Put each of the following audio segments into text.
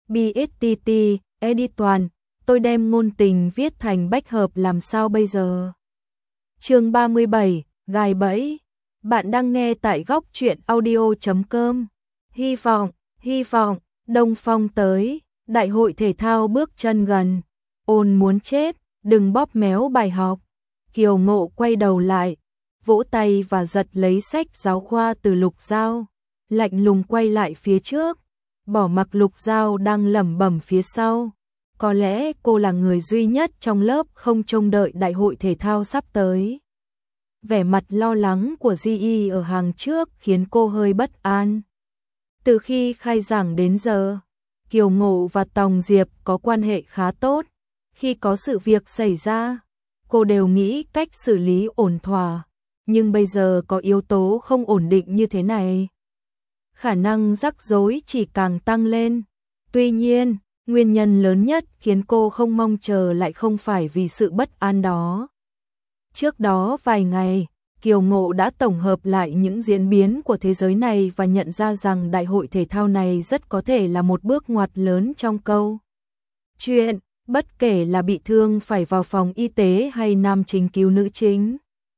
BSTT, edit toàn, tôi đem ngôn tình viết thành bách hợp làm sao bây giờ? Chương 37, gài bẫy. Bạn đang nghe tại góc truyện audio.com. Hy vọng, Đông Phong tới, đại hội thể thao bước chân gần. Ôn muốn chết, đừng bóp méo bài học. Kiều Ngộ quay đầu lại, vỗ tay và giật lấy sách giáo khoa từ Lục Giao, lạnh lùng quay lại phía trước, bỏ mặc Lục Giao đang lẩm bẩm phía sau. Có lẽ cô là người duy nhất trong lớp không trông đợi đại hội thể thao sắp tới. Vẻ mặt lo lắng của Di ở hàng trước khiến cô hơi bất an. Từ khi khai giảng đến giờ, Kiều Ngộ và Tòng Diệp có quan hệ khá tốt. Khi có sự việc xảy ra, cô đều nghĩ cách xử lý ổn thỏa. Nhưng bây giờ có yếu tố không ổn định như thế này, khả năng rắc rối chỉ càng tăng lên. Tuy nhiên, nguyên nhân lớn nhất khiến cô không mong chờ lại không phải vì sự bất an đó. Trước đó vài ngày, Kiều Ngộ đã tổng hợp lại những diễn biến của thế giới này và nhận ra rằng đại hội thể thao này rất có thể là một bước ngoặt lớn trong câu chuyện, bất kể là bị thương phải vào phòng y tế hay nam chính cứu nữ chính.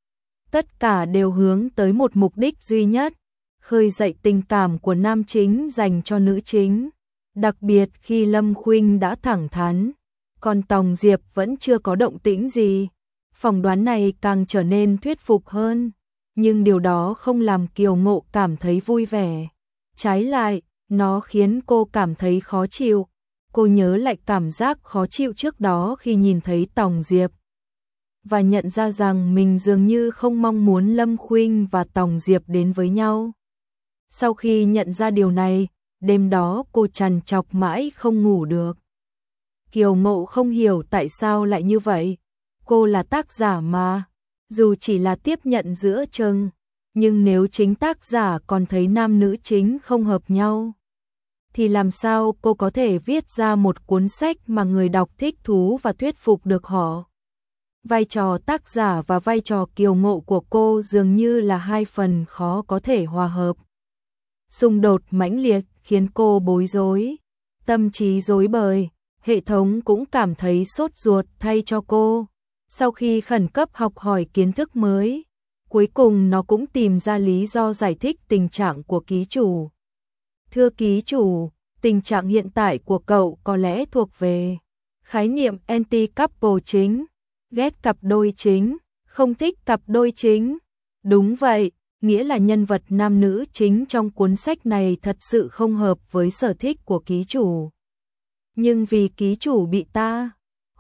Tất cả đều hướng tới một mục đích duy nhất, khơi dậy tình cảm của nam chính dành cho nữ chính. Đặc biệt khi Lâm Khuynh đã thẳng thắn, còn Tòng Diệp vẫn chưa có động tĩnh gì. Phỏng đoán này càng trở nên thuyết phục hơn, nhưng điều đó không làm Kiều Ngộ cảm thấy vui vẻ. Trái lại, nó khiến cô cảm thấy khó chịu. Cô nhớ lại cảm giác khó chịu trước đó khi nhìn thấy Tòng Diệp, và nhận ra rằng mình dường như không mong muốn Lâm Khuynh và Tòng Diệp đến với nhau. Sau khi nhận ra điều này, đêm đó cô trằn trọc mãi không ngủ được. Kiều Ngộ không hiểu tại sao lại như vậy. Cô là tác giả mà, dù chỉ là tiếp nhận giữa chừng, nhưng nếu chính tác giả còn thấy nam nữ chính không hợp nhau, thì làm sao cô có thể viết ra một cuốn sách mà người đọc thích thú và thuyết phục được họ? Vai trò tác giả và vai trò Kiều Ngộ của cô dường như là hai phần khó có thể hòa hợp. Xung đột mãnh liệt khiến cô bối rối, tâm trí rối bời, hệ thống cũng cảm thấy sốt ruột thay cho cô. Sau khi khẩn cấp học hỏi kiến thức mới, cuối cùng nó cũng tìm ra lý do giải thích tình trạng của ký chủ. Thưa ký chủ, tình trạng hiện tại của cậu có lẽ thuộc về khái niệm anti-couple chính, ghét cặp đôi chính, không thích cặp đôi chính. Đúng vậy, nghĩa là nhân vật nam nữ chính trong cuốn sách này thật sự không hợp với sở thích của ký chủ. Nhưng vì ký chủ bị ta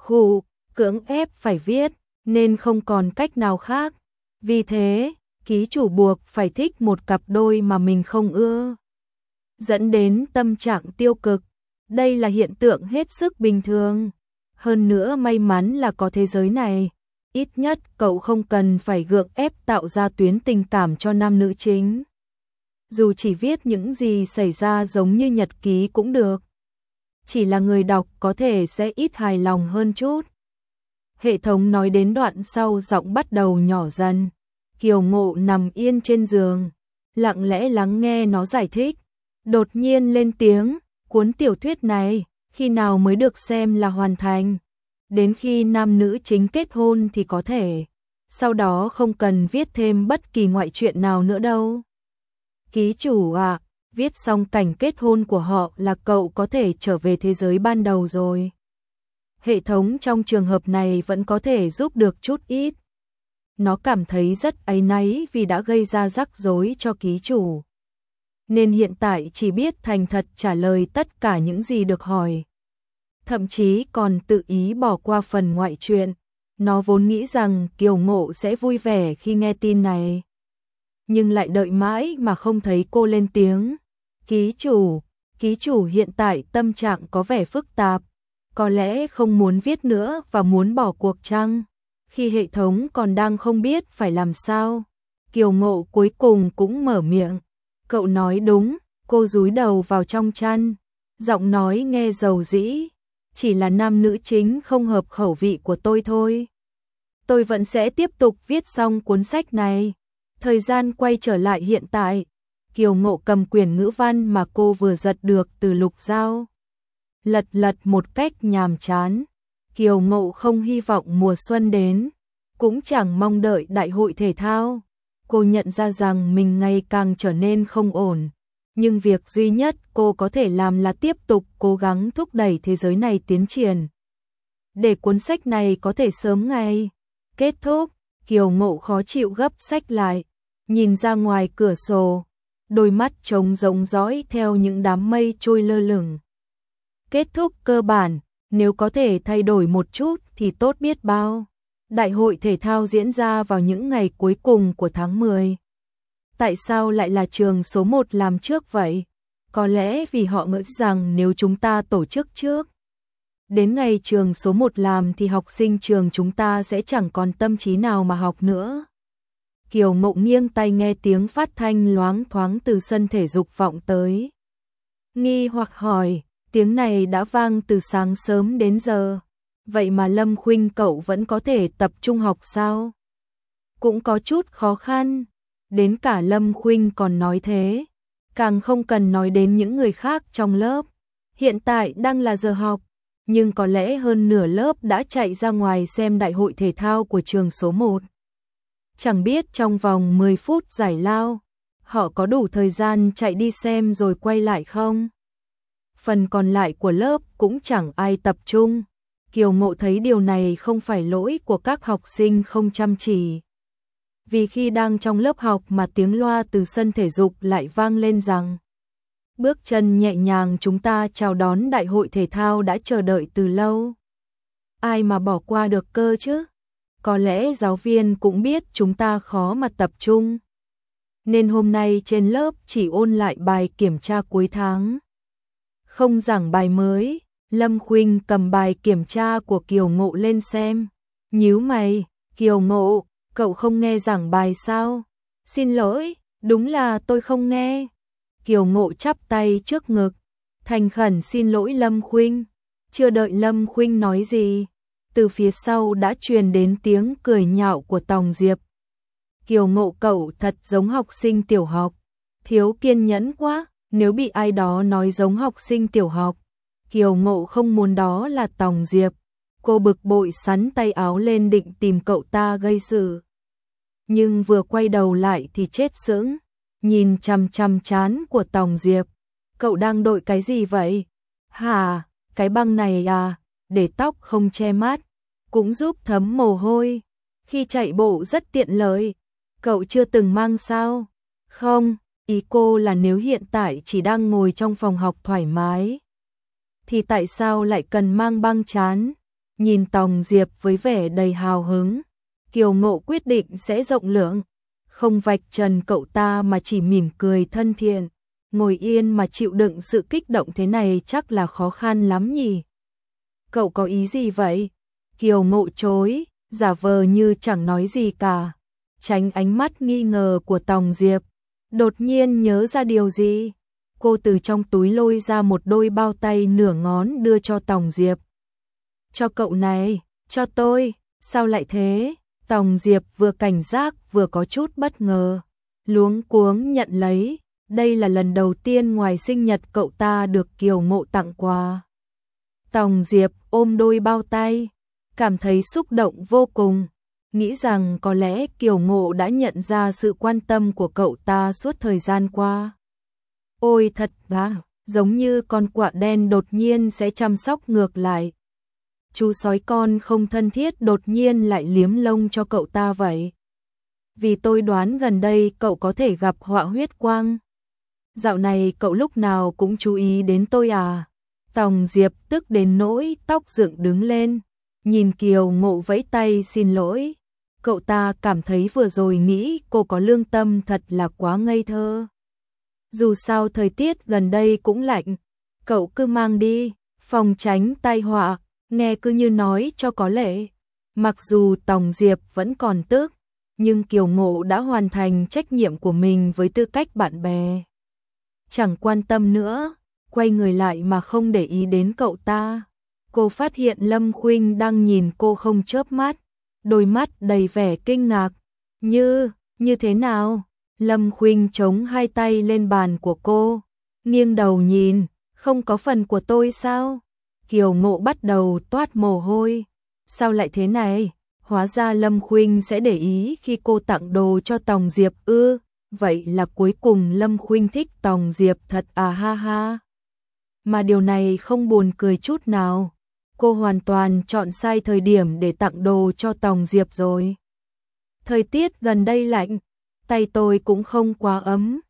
cưỡng ép phải viết, nên không còn cách nào khác. Vì thế, ký chủ buộc phải thích một cặp đôi mà mình không ưa, dẫn đến tâm trạng tiêu cực. Đây là hiện tượng hết sức bình thường. Hơn nữa may mắn là có thế giới này. Ít nhất cậu không cần phải gượng ép tạo ra tuyến tình cảm cho nam nữ chính. Dù chỉ viết những gì xảy ra giống như nhật ký cũng được. Chỉ là người đọc có thể sẽ ít hài lòng hơn chút. Hệ thống nói đến đoạn sau, giọng bắt đầu nhỏ dần. Kiều Ngộ nằm yên trên giường, lặng lẽ lắng nghe nó giải thích. Đột nhiên lên tiếng, cuốn tiểu thuyết này, khi nào mới được xem là hoàn thành? Đến khi nam nữ chính kết hôn thì có thể. Sau đó không cần viết thêm bất kỳ ngoại truyện nào nữa đâu. Ký chủ ạ, viết xong cảnh kết hôn của họ là cậu có thể trở về thế giới ban đầu rồi. Hệ thống trong trường hợp này vẫn có thể giúp được chút ít. Nó cảm thấy rất áy náy vì đã gây ra rắc rối cho ký chủ, nên hiện tại chỉ biết thành thật trả lời tất cả những gì được hỏi. Thậm chí còn tự ý bỏ qua phần ngoại truyện. Nó vốn nghĩ rằng Kiều Ngộ sẽ vui vẻ khi nghe tin này, nhưng lại đợi mãi mà không thấy cô lên tiếng. Ký chủ hiện tại tâm trạng có vẻ phức tạp, có lẽ không muốn viết nữa và muốn bỏ cuộc chăng? Khi hệ thống còn đang không biết phải làm sao, Kiều Ngộ cuối cùng cũng mở miệng. Cậu nói đúng, cô dúi đầu vào trong chăn, giọng nói nghe dầu dĩ. Chỉ là nam nữ chính không hợp khẩu vị của tôi thôi. Tôi vẫn sẽ tiếp tục viết xong cuốn sách này. Thời gian quay trở lại hiện tại. Kiều Ngộ cầm quyển ngữ văn mà cô vừa giật được từ Lục Giao, lật lật một cách nhàm chán. Kiều Ngộ không hy vọng mùa xuân đến, cũng chẳng mong đợi đại hội thể thao. Cô nhận ra rằng mình ngày càng trở nên không ổn, nhưng việc duy nhất cô có thể làm là tiếp tục cố gắng thúc đẩy thế giới này tiến triển. Để cuốn sách này có thể sớm ngày kết thúc, Kiều Ngộ khó chịu gấp sách lại, nhìn ra ngoài cửa sổ, đôi mắt trống rỗng dõi theo những đám mây trôi lơ lửng. Kết thúc cơ bản, nếu có thể thay đổi một chút thì tốt biết bao. Đại hội thể thao diễn ra vào những ngày cuối cùng của tháng 10. Tại sao lại là trường số 1 làm trước vậy? Có lẽ vì họ nghĩ rằng nếu chúng ta tổ chức trước, đến ngày trường số 1 làm thì học sinh trường chúng ta sẽ chẳng còn tâm trí nào mà học nữa. Kiều Ngộ nghiêng tai nghe tiếng phát thanh loáng thoáng từ sân thể dục vọng tới. Nghi hoặc hỏi, tiếng này đã vang từ sáng sớm đến giờ, vậy mà Lâm Khuynh cậu vẫn có thể tập trung học sao? Cũng có chút khó khăn, đến cả Lâm Khuynh còn nói thế, càng không cần nói đến những người khác trong lớp. Hiện tại đang là giờ học, nhưng có lẽ hơn nửa lớp đã chạy ra ngoài xem đại hội thể thao của trường số 1. Chẳng biết trong vòng 10 phút giải lao, họ có đủ thời gian chạy đi xem rồi quay lại không? Phần còn lại của lớp cũng chẳng ai tập trung. Kiều Ngộ thấy điều này không phải lỗi của các học sinh không chăm chỉ. Vì khi đang trong lớp học mà tiếng loa từ sân thể dục lại vang lên rằng bước chân nhẹ nhàng chúng ta chào đón đại hội thể thao đã chờ đợi từ lâu. Ai mà bỏ qua được cơ chứ? Có lẽ giáo viên cũng biết chúng ta khó mà tập trung, nên hôm nay trên lớp chỉ ôn lại bài kiểm tra cuối tháng, không giảng bài mới. Lâm Khuynh cầm bài kiểm tra của Kiều Ngộ lên xem, nhíu mày, Kiều Ngộ, cậu không nghe giảng bài sao? Xin lỗi, đúng là tôi không nghe. Kiều Ngộ chắp tay trước ngực, thành khẩn xin lỗi Lâm Khuynh. Chưa đợi Lâm Khuynh nói gì, từ phía sau đã truyền đến tiếng cười nhạo của Tòng Diệp. Kiều Ngộ cậu thật giống học sinh tiểu học, thiếu kiên nhẫn quá, nếu bị ai đó nói giống học sinh tiểu học. Kiều Ngộ không muốn đó là Tòng Diệp. Cô bực bội sắn tay áo lên định tìm cậu ta gây sự. Nhưng vừa quay đầu lại thì chết sững, nhìn chằm chằm trán của Tòng Diệp. Cậu đang đội cái gì vậy? Hả, cái băng này à, để tóc không che mắt, cũng giúp thấm mồ hôi. Khi chạy bộ rất tiện lợi. Cậu chưa từng mang sao? Không, ý cô là nếu hiện tại chỉ đang ngồi trong phòng học thoải mái, thì tại sao lại cần mang băng trán? Nhìn Tòng Diệp với vẻ đầy hào hứng, Kiều Ngộ quyết định sẽ rộng lượng, không vạch trần cậu ta mà chỉ mỉm cười thân thiện. Ngồi yên mà chịu đựng sự kích động thế này chắc là khó khăn lắm nhỉ? Cậu có ý gì vậy? Kiều Ngộ chối, giả vờ như chẳng nói gì cả, tránh ánh mắt nghi ngờ của Tòng Diệp. Đột nhiên nhớ ra điều gì, cô từ trong túi lôi ra một đôi bao tay nửa ngón đưa cho Tòng Diệp. Cho cậu này, cho tôi, sao lại thế? Tòng Diệp vừa cảnh giác vừa có chút bất ngờ, luống cuống nhận lấy. Đây là lần đầu tiên ngoài sinh nhật cậu ta được Kiều Ngộ tặng quà. Tòng Diệp ôm đôi bao tay, cảm thấy xúc động vô cùng, nghĩ rằng có lẽ Kiều Ngộ đã nhận ra sự quan tâm của cậu ta suốt thời gian qua. Ôi thật ra, giống như con quạ đen đột nhiên sẽ chăm sóc ngược lại. Chú sói con không thân thiết đột nhiên lại liếm lông cho cậu ta vậy. Vì tôi đoán gần đây cậu có thể gặp họa huyết quang. Dạo này cậu lúc nào cũng chú ý đến tôi à? Tòng Diệp tức đến nỗi tóc dựng đứng lên, nhìn Kiều Ngộ vẫy tay xin lỗi. Cậu ta cảm thấy vừa rồi nghĩ cô có lương tâm thật là quá ngây thơ. Dù sao thời tiết gần đây cũng lạnh, cậu cứ mang đi, phòng tránh tai họa, nghe cứ như nói cho có lệ. Mặc dù Tòng Diệp vẫn còn tức, nhưng Kiều Ngộ đã hoàn thành trách nhiệm của mình với tư cách bạn bè. Chẳng quan tâm nữa, quay người lại mà không để ý đến cậu ta. Cô phát hiện Lâm Khuynh đang nhìn cô không chớp mắt, đôi mắt đầy vẻ kinh ngạc. Như thế nào? Lâm Khuynh chống hai tay lên bàn của cô, nghiêng đầu nhìn, không có phần của tôi sao? Kiều Ngộ bắt đầu toát mồ hôi. Sao lại thế này? Hóa ra Lâm Khuynh sẽ để ý khi cô tặng đồ cho Tòng Diệp ư? Vậy là cuối cùng Lâm Khuynh thích Tòng Diệp thật à, ha ha. Mà điều này không buồn cười chút nào. Cô hoàn toàn chọn sai thời điểm để tặng đồ cho Tòng Diệp rồi. Thời tiết gần đây lạnh, tay tôi cũng không quá ấm.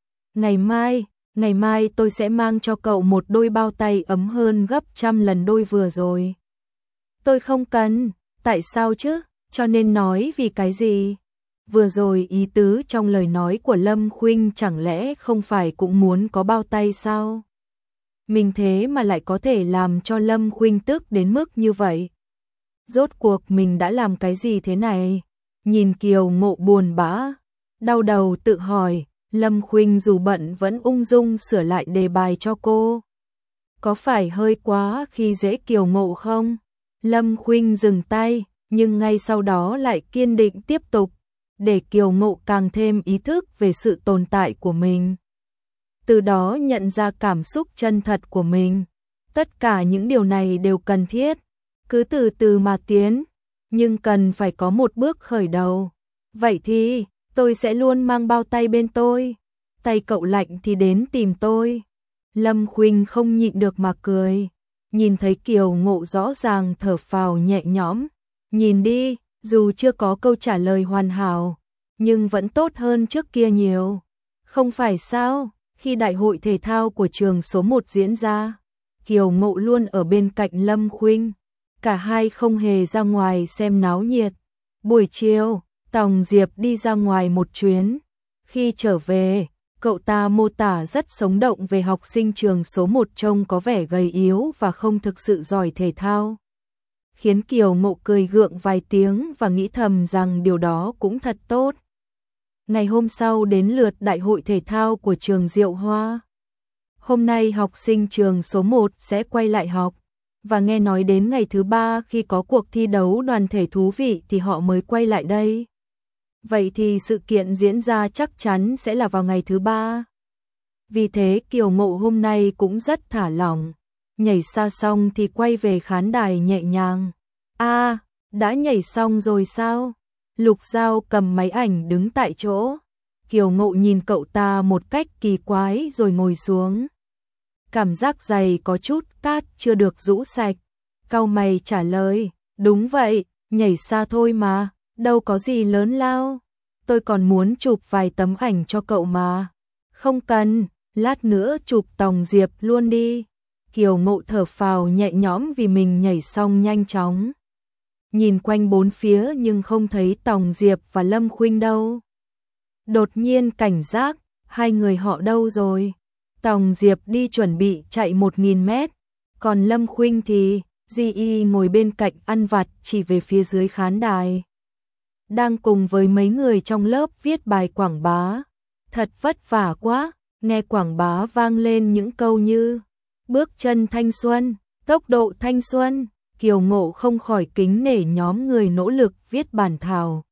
Ngày mai tôi sẽ mang cho cậu một đôi bao tay ấm hơn gấp 100 lần đôi vừa rồi. Tôi không cần, tại sao chứ? Cho nên nói vì cái gì? Vừa rồi ý tứ trong lời nói của Lâm Khuynh chẳng lẽ không phải cũng muốn có bao tay sao? Mình thế mà lại có thể làm cho Lâm Khuynh tức đến mức như vậy. Rốt cuộc mình đã làm cái gì thế này? Nhìn Kiều Ngộ buồn bã, đau đầu tự hỏi, Lâm Khuynh dù bận vẫn ung dung sửa lại đề bài cho cô. Có phải hơi quá khi dễ Kiều Ngộ không? Lâm Khuynh dừng tay, nhưng ngay sau đó lại kiên định tiếp tục, để Kiều Ngộ càng thêm ý thức về sự tồn tại của mình. Từ đó nhận ra cảm xúc chân thật của mình. Tất cả những điều này đều cần thiết, cứ từ từ mà tiến, nhưng cần phải có một bước khởi đầu. Vậy thì, tôi sẽ luôn mang bao tay bên tôi. Tay cậu lạnh thì đến tìm tôi. Lâm Khuynh không nhịn được mà cười. Nhìn thấy Kiều Ngộ rõ ràng thở phào nhẹ nhõm. Nhìn đi, dù chưa có câu trả lời hoàn hảo, nhưng vẫn tốt hơn trước kia nhiều. Không phải sao, khi đại hội thể thao của trường số 1 diễn ra, Kiều Ngộ luôn ở bên cạnh Lâm Khuynh. Cả hai không hề ra ngoài xem náo nhiệt. Buổi chiều, Tòng Diệp đi ra ngoài một chuyến. Khi trở về, cậu ta mô tả rất sống động về học sinh trường số 1 trông có vẻ gầy yếu và không thực sự giỏi thể thao. Khiến Kiều Ngộ cười gượng vài tiếng và nghĩ thầm rằng điều đó cũng thật tốt. Ngày hôm sau đến lượt đại hội thể thao của trường Diệu Hoa. Hôm nay học sinh trường số 1 sẽ quay lại học, và nghe nói đến ngày thứ 3 khi có cuộc thi đấu đoàn thể thú vị thì họ mới quay lại đây. Vậy thì sự kiện diễn ra chắc chắn sẽ là vào ngày thứ 3. Vì thế Kiều Ngộ hôm nay cũng rất thả lỏng. Nhảy xa xong thì quay về khán đài nhẹ nhàng. À, đã nhảy xong rồi sao? Lục Giao cầm máy ảnh đứng tại chỗ. Kiều Ngộ nhìn cậu ta một cách kỳ quái rồi ngồi xuống. Cảm giác giày có chút cát chưa được rũ sạch. Cau mày trả lời, đúng vậy, nhảy xa thôi mà, đâu có gì lớn lao. Tôi còn muốn chụp vài tấm ảnh cho cậu mà. Không cần, lát nữa chụp Tòng Diệp luôn đi. Kiều Ngộ thở phào nhẹ nhõm vì mình nhảy xong nhanh chóng. Nhìn quanh bốn phía nhưng không thấy Tòng Diệp và Lâm Khuynh đâu. Đột nhiên cảnh giác, hai người họ đâu rồi? Tòng Diệp đi chuẩn bị chạy 1000 mét, còn Lâm Khuynh thì Di ngồi bên cạnh ăn vặt chỉ về phía dưới khán đài. Đang cùng với mấy người trong lớp viết bài quảng bá. Thật vất vả quá, nghe quảng bá vang lên những câu như bước chân thanh xuân, tốc độ thanh xuân. Kiều Ngộ không khỏi kính nể nhóm người nỗ lực viết bản thảo.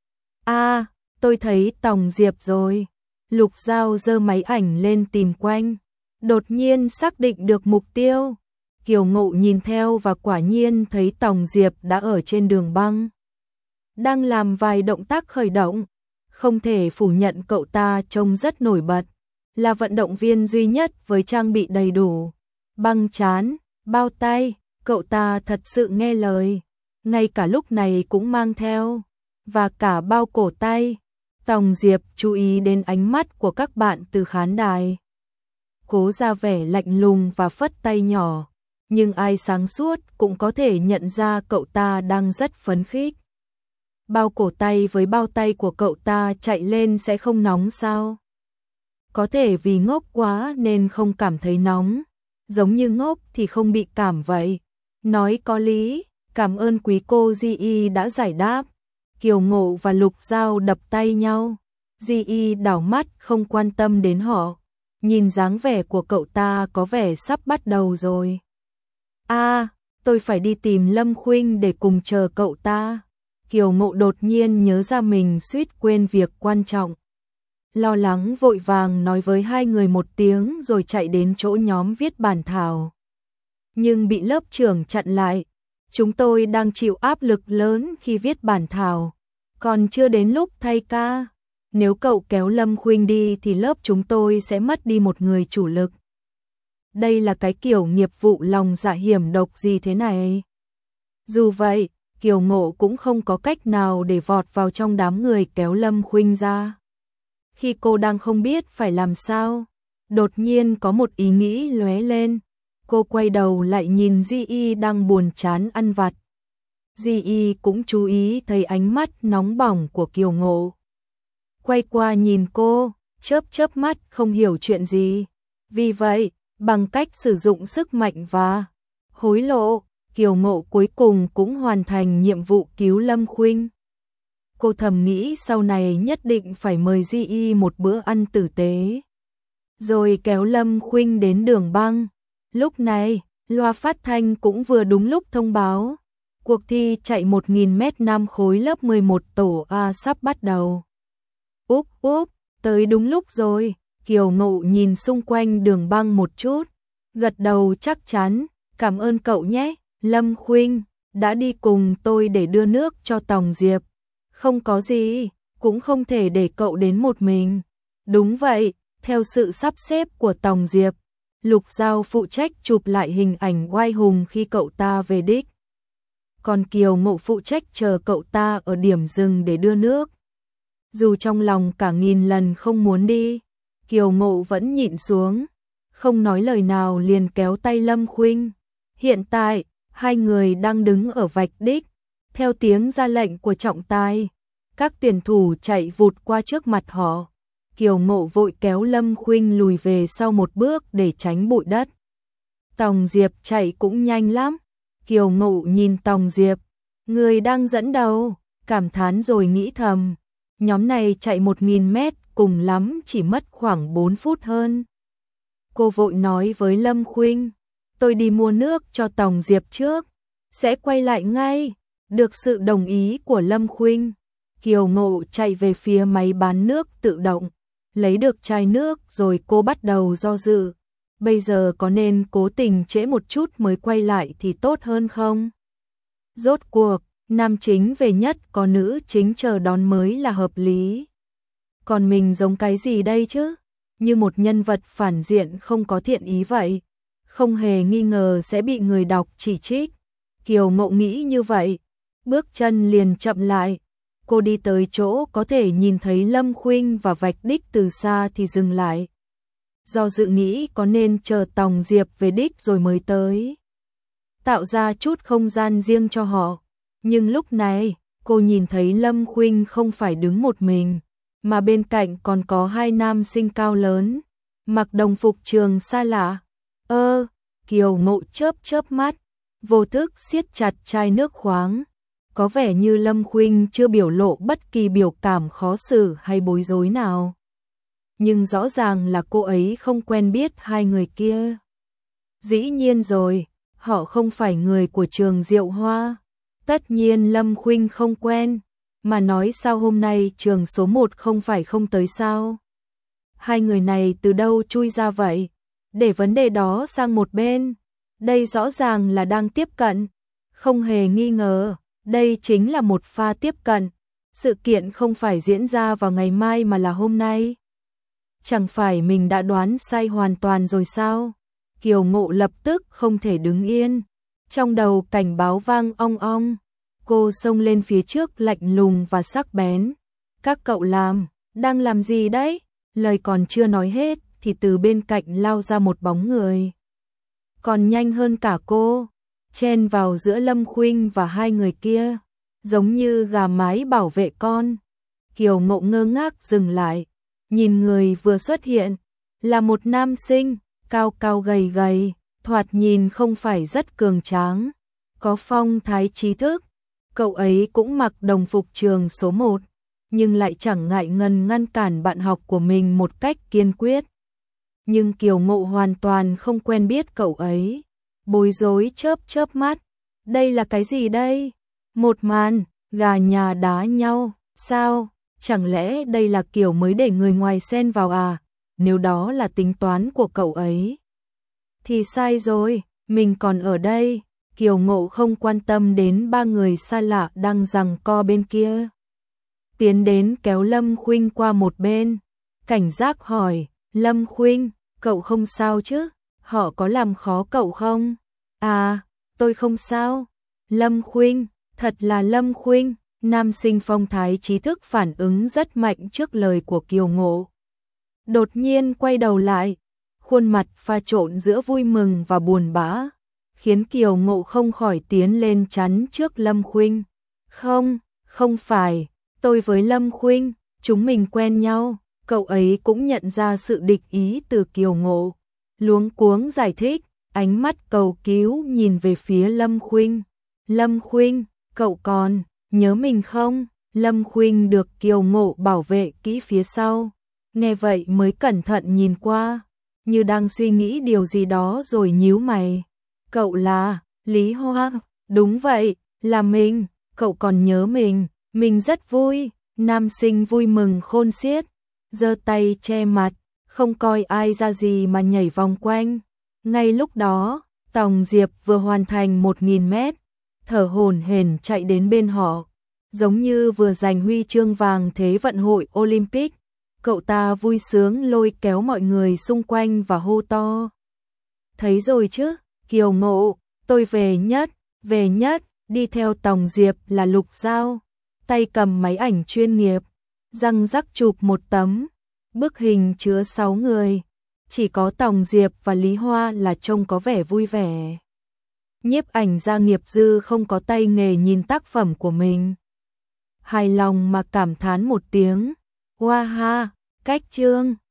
À, tôi thấy Tòng Diệp rồi. Lục Giao giơ máy ảnh lên tìm quanh. Đột nhiên xác định được mục tiêu. Kiều Ngộ nhìn theo và quả nhiên thấy Tòng Diệp đã ở trên đường băng. Đang làm vài động tác khởi động. Không thể phủ nhận cậu ta trông rất nổi bật. Là vận động viên duy nhất với trang bị đầy đủ. Băng trán, bao tay, cậu ta thật sự nghe lời. Ngay cả lúc này cũng mang theo. Và cả bao cổ tay. Tòng Diệp chú ý đến ánh mắt của các bạn từ khán đài. Cố ra vẻ lạnh lùng và phất tay nhỏ. Nhưng ai sáng suốt cũng có thể nhận ra cậu ta đang rất phấn khích. Bao cổ tay với bao tay của cậu ta chạy lên sẽ không nóng sao? Có thể vì ngốc quá nên không cảm thấy nóng. Giống như ngốc thì không bị cảm vậy. Nói có lý, cảm ơn quý cô Di đã giải đáp. Kiều Ngộ và Lục Giao đập tay nhau. Di đảo mắt không quan tâm đến họ. Nhìn dáng vẻ của cậu ta có vẻ sắp bắt đầu rồi. À, tôi phải đi tìm Lâm Khuynh để cùng chờ cậu ta. Kiều Ngộ đột nhiên nhớ ra mình suýt quên việc quan trọng. Lo lắng vội vàng nói với hai người một tiếng rồi chạy đến chỗ nhóm viết bản thảo. nhưng bị lớp trưởng chặn lại. Chúng tôi đang chịu áp lực lớn khi viết bản thảo, còn chưa đến lúc thay ca. Nếu cậu kéo Lâm Khuynh đi thì lớp chúng tôi sẽ mất đi một người chủ lực. Đây là cái kiểu nghiệp vụ lòng dạ hiểm độc gì thế này? Dù vậy, Kiều Ngộ cũng không có cách nào để vọt vào trong đám người kéo Lâm Khuynh ra. Khi cô đang không biết phải làm sao, đột nhiên có một ý nghĩ lóe lên. Cô quay đầu lại nhìn Di Y đang buồn chán ăn vặt. Di Y cũng chú ý thấy ánh mắt nóng bỏng của Kiều Ngộ. Quay qua nhìn cô, chớp chớp mắt không hiểu chuyện gì. Vì vậy, bằng cách sử dụng sức mạnh và hối lộ, Kiều Ngộ cuối cùng cũng hoàn thành nhiệm vụ cứu Lâm Khuynh. Cô thầm nghĩ sau này nhất định phải mời Di Y một bữa ăn tử tế. Rồi kéo Lâm Khuynh đến đường băng. Lúc này, loa phát thanh cũng vừa đúng lúc thông báo. Cuộc thi chạy 1000 mét nam khối lớp 11 tổ A sắp bắt đầu. Úp úp, tới đúng lúc rồi. Kiều Ngộ nhìn xung quanh đường băng một chút, gật đầu chắc chắn, cảm ơn cậu nhé, Lâm Khuynh, đã đi cùng tôi để đưa nước cho Tòng Diệp. Không có gì, cũng không thể để cậu đến một mình. Đúng vậy, theo sự sắp xếp của Tòng Diệp, Lục Giao phụ trách chụp lại hình ảnh oai hùng khi cậu ta về đích. Còn Kiều Ngộ phụ trách chờ cậu ta ở điểm dừng để đưa nước. Dù trong lòng cả nghìn lần không muốn đi, Kiều Ngộ vẫn nhịn xuống, không nói lời nào liền kéo tay Lâm Khuynh. Hiện tại, hai người đang đứng ở vạch đích. Theo tiếng ra lệnh của trọng tài, các tuyển thủ chạy vụt qua trước mặt họ. Kiều Ngộ vội kéo Lâm Khuynh lùi về sau một bước để tránh bụi đất. Tòng Diệp chạy cũng nhanh lắm. Kiều Ngộ nhìn Tòng Diệp, người đang dẫn đầu, cảm thán rồi nghĩ thầm. Nhóm này chạy 1000 mét cùng lắm chỉ mất khoảng 4 phút hơn. Cô vội nói với Lâm Khuynh, tôi đi mua nước cho Tòng Diệp trước, sẽ quay lại ngay. Được sự đồng ý của Lâm Khuynh, Kiều Ngộ chạy về phía máy bán nước tự động, lấy được chai nước rồi cô bắt đầu do dự. Bây giờ có nên cố tình trễ một chút mới quay lại thì tốt hơn không? Rốt cuộc, nam chính về nhất có nữ chính chờ đón mới là hợp lý. Còn mình giống cái gì đây chứ? Như một nhân vật phản diện không có thiện ý vậy. Không hề nghi ngờ sẽ bị người đọc chỉ trích. Kiều Ngộ nghĩ như vậy, bước chân liền chậm lại. Cô đi tới chỗ có thể nhìn thấy Lâm Khuynh và vạch đích từ xa thì dừng lại. Do dự nghĩ có nên chờ Tòng Diệp về đích rồi mới tới, tạo ra chút không gian riêng cho họ. Nhưng lúc này, cô nhìn thấy Lâm Khuynh không phải đứng một mình, mà bên cạnh còn có hai nam sinh cao lớn, mặc đồng phục trường xa lạ. Kiều Ngộ chớp chớp mắt, vô thức siết chặt chai nước khoáng. Có vẻ như Lâm Khuynh chưa biểu lộ bất kỳ biểu cảm khó xử hay bối rối nào. Nhưng rõ ràng là cô ấy không quen biết hai người kia. Dĩ nhiên rồi, họ không phải người của trường Diệu Hoa. Tất nhiên Lâm Khuynh không quen, mà nói sao hôm nay trường số 1 không phải không tới sao? Hai người này từ đâu chui ra vậy? Để vấn đề đó sang một bên. Đây rõ ràng là đang tiếp cận. Không hề nghi ngờ, đây chính là một pha tiếp cận. Sự kiện không phải diễn ra vào ngày mai mà là hôm nay. Chẳng phải mình đã đoán sai hoàn toàn rồi sao? Kiều Ngộ lập tức không thể đứng yên. Trong đầu cảnh báo vang ong ong. Cô xông lên phía trước lạnh lùng và sắc bén. Các cậu đang làm gì đấy? Lời còn chưa nói hết thì từ bên cạnh lao ra một bóng người. Còn nhanh hơn cả cô, chen vào giữa Lâm Khuynh và hai người kia, giống như gà mái bảo vệ con. Kiều Ngộ ngơ ngác dừng lại, nhìn người vừa xuất hiện, là một nam sinh, cao cao gầy gầy, thoạt nhìn không phải rất cường tráng, có phong thái trí thức. Cậu ấy cũng mặc đồng phục trường số 1, nhưng lại chẳng ngại ngần cản bạn học của mình một cách kiên quyết. Nhưng Kiều Ngộ hoàn toàn không quen biết cậu ấy, bối rối chớp chớp mắt. Đây là cái gì đây? Một màn, gà nhà đá nhau, sao? Chẳng lẽ đây là kiểu mới để người ngoài xen vào à? Nếu đó là tính toán của cậu ấy thì sai rồi. mình còn ở đây. Kiều Ngộ không quan tâm đến ba người xa lạ đang giằng co bên kia. Tiến đến kéo Lâm Khuynh qua một bên, cảnh giác hỏi, Lâm Khuynh, cậu không sao chứ? Họ có làm khó cậu không? À, tôi không sao. Lâm Khuynh, thật là Lâm Khuynh. Nam sinh phong thái trí thức phản ứng rất mạnh trước lời của Kiều Ngộ. Đột nhiên quay đầu lại, khuôn mặt pha trộn giữa vui mừng và buồn bã, khiến Kiều Ngộ không khỏi tiến lên chắn trước Lâm Khuynh. Không, không phải, tôi với Lâm Khuynh, chúng mình quen nhau. Cậu ấy cũng nhận ra sự địch ý từ Kiều Ngộ, luống cuống giải thích, ánh mắt cầu cứu nhìn về phía Lâm Khuynh. Lâm Khuynh, cậu còn nhớ mình không? Lâm Khuynh được Kiều Ngộ bảo vệ kỹ phía sau, nghe vậy mới cẩn thận nhìn qua, như đang suy nghĩ điều gì đó rồi nhíu mày. Cậu là Lý Hoa? Đúng vậy, là mình. Cậu còn nhớ mình rất vui. Nam sinh vui mừng khôn xiết, giơ tay che mặt, không coi ai ra gì mà nhảy vòng quanh. Ngay lúc đó, Tòng Diệp vừa hoàn thành 1000 mét, thở hổn hển chạy đến bên họ, giống như vừa giành huy chương vàng Thế vận hội Olympic. Cậu ta vui sướng lôi kéo mọi người xung quanh và hô to. Thấy rồi chứ, Kiều Ngộ, tôi về nhất, đi theo Tòng Diệp là Lục Giao, tay cầm máy ảnh chuyên nghiệp, răng rắc chụp một tấm, bức hình chứa 6 người, chỉ có Tòng Diệp và Lý Hoa là trông có vẻ vui vẻ. Nhiếp ảnh gia Nghiệp Dư không có tay nghề nhìn tác phẩm của mình, hài lòng mà cảm thán một tiếng, hoa ha, cách trương.